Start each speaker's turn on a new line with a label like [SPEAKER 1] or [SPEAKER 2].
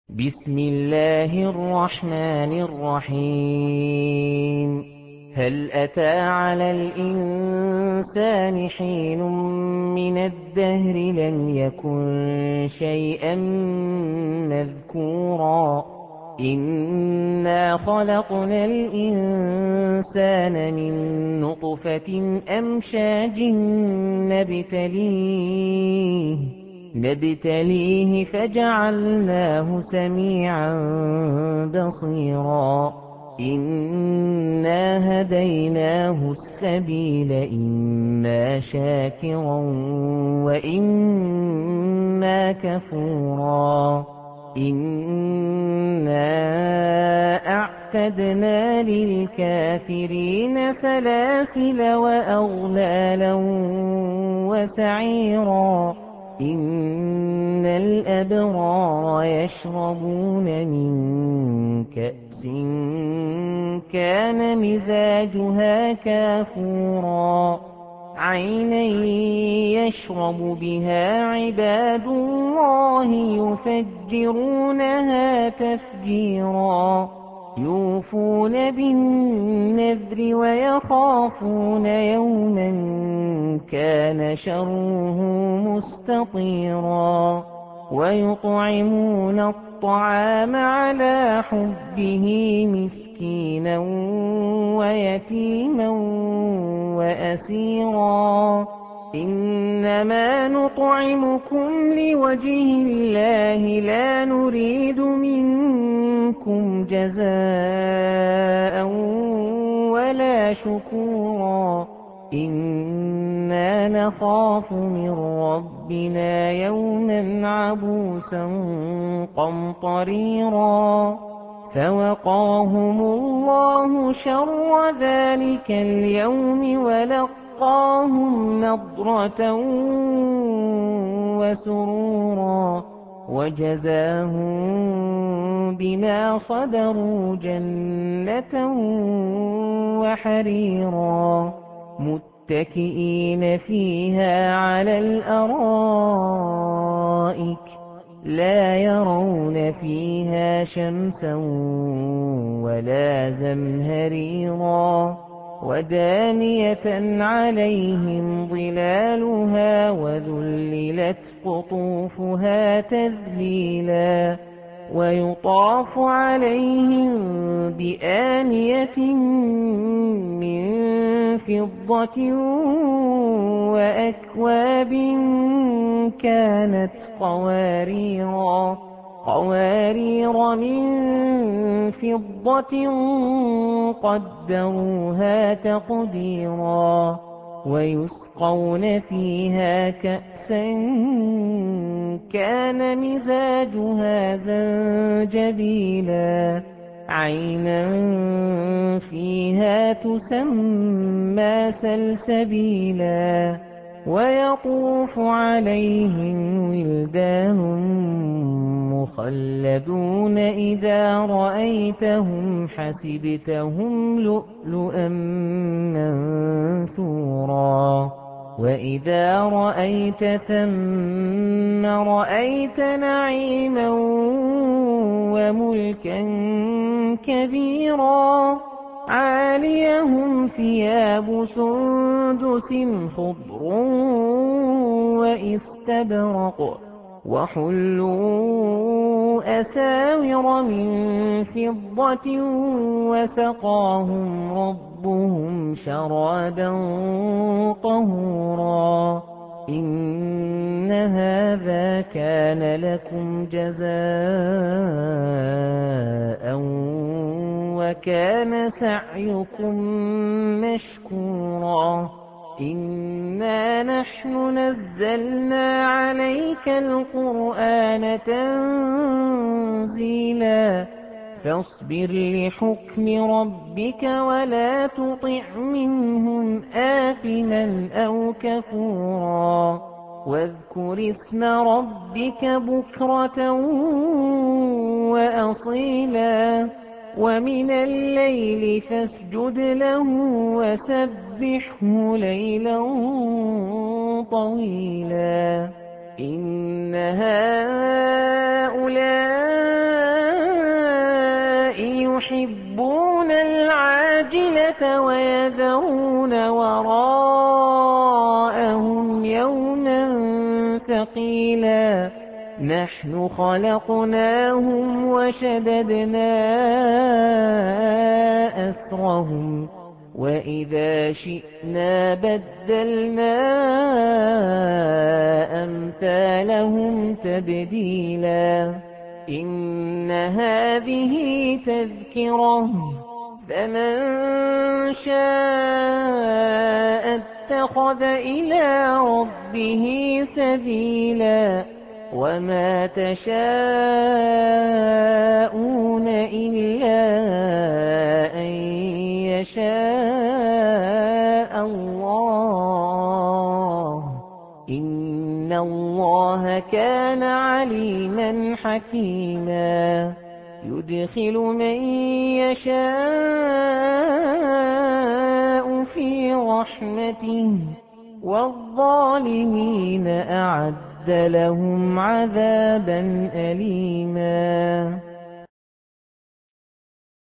[SPEAKER 1] بسم الله الرحمن الرحيم هل أتى على الإنسان حين من الدهر لم يكن شيئا مذكورا إنا خلقنا الإنسان من نطفة أمشاج نبتليه فجعلناه سميعا بصيرا إنا هديناه السبيل إما شاكرا وإما كفورا إنا أعتدنا للكافرين سلاسل وأغلالا وسعيرا إن الأبرار يشربون من كأس كان مزاجها كافورا عينا يشرب بها عباد الله يفجرونها تفجيرا يوفون بالنذر ويخافون يوما كان شره مستطيرا ويطعمون الطعام على حبه مسكينا ويتيما وأسيرا إنما نطعمكم لوجه الله لا نريد منكم جزاء ولا شكورا إنا نخاف من ربنا يوما عبوسا قمطريرا فوقاهم الله شر ذلك اليوم ولقاهم نضرة وسرورا وجزاهم بما صبروا جنة وحريرا متكئين فيها على الأرائك لا يرون فيها شمسا ولا زمهريرا ودانية عليهم ظلالها وذللت قطوفها تذليلا ويطاف عليهم بآنية من فضة وأكواب كانت قوارير من فضة قدروها تقديرا ويسقون فيها كأسا كان مزاجها زنجبيلا عينا فيها تسمى سلسبيلا ويطوف عليهم ولدان مخلدون إذا رأيتهم حسبتهم لؤلؤا منثورا وإذا رأيت ثم رأيت نعيما وملكا كبيرا عاليهم ثياب سندس خضر وإستبرق وحلوا أساور من فضة وسقاهم ربهم شرابا طهورا إن هذا كان لكم جزاء وكان سعيكم مشكورا إنا نحن نزلنا عليك القرآن تنزيلا فاصبر لحكم ربك ولا تطع منهم آثما أو كفورا واذكر اسم ربك بكرة وأصيلا ومن الليل فاسجد له وسبحه ليلا طويلا إن هؤلاء نَحْنُ خَلَقْنَاهُمْ وَشَدَدْنَا أَسْرَهُمْ وَإِذَا شِئْنَا بَدَّلْنَا أَمْثَالَهُمْ تَبْدِيلًا إِنَّ هَٰذِهِ تَذْكِرَةٌ فَمَن شَاءَ اتَّخَذَ إِلَىٰ رَبِّهِ سَبِيلًا وَمَا تَشَاءُونَ إِلَّا أَن يَشَاءَ اللَّهُ ۚ إِنَّ اللَّهَ كَانَ عَلِيمًا حَكِيمًا يُدْخِلُ مَن يَشَاءُ فِي رَحْمَتِهِ ۚ وَالظَّالِمِينَ أَعَدَّ لَهُمْ عَذَابًا أَلِيمًا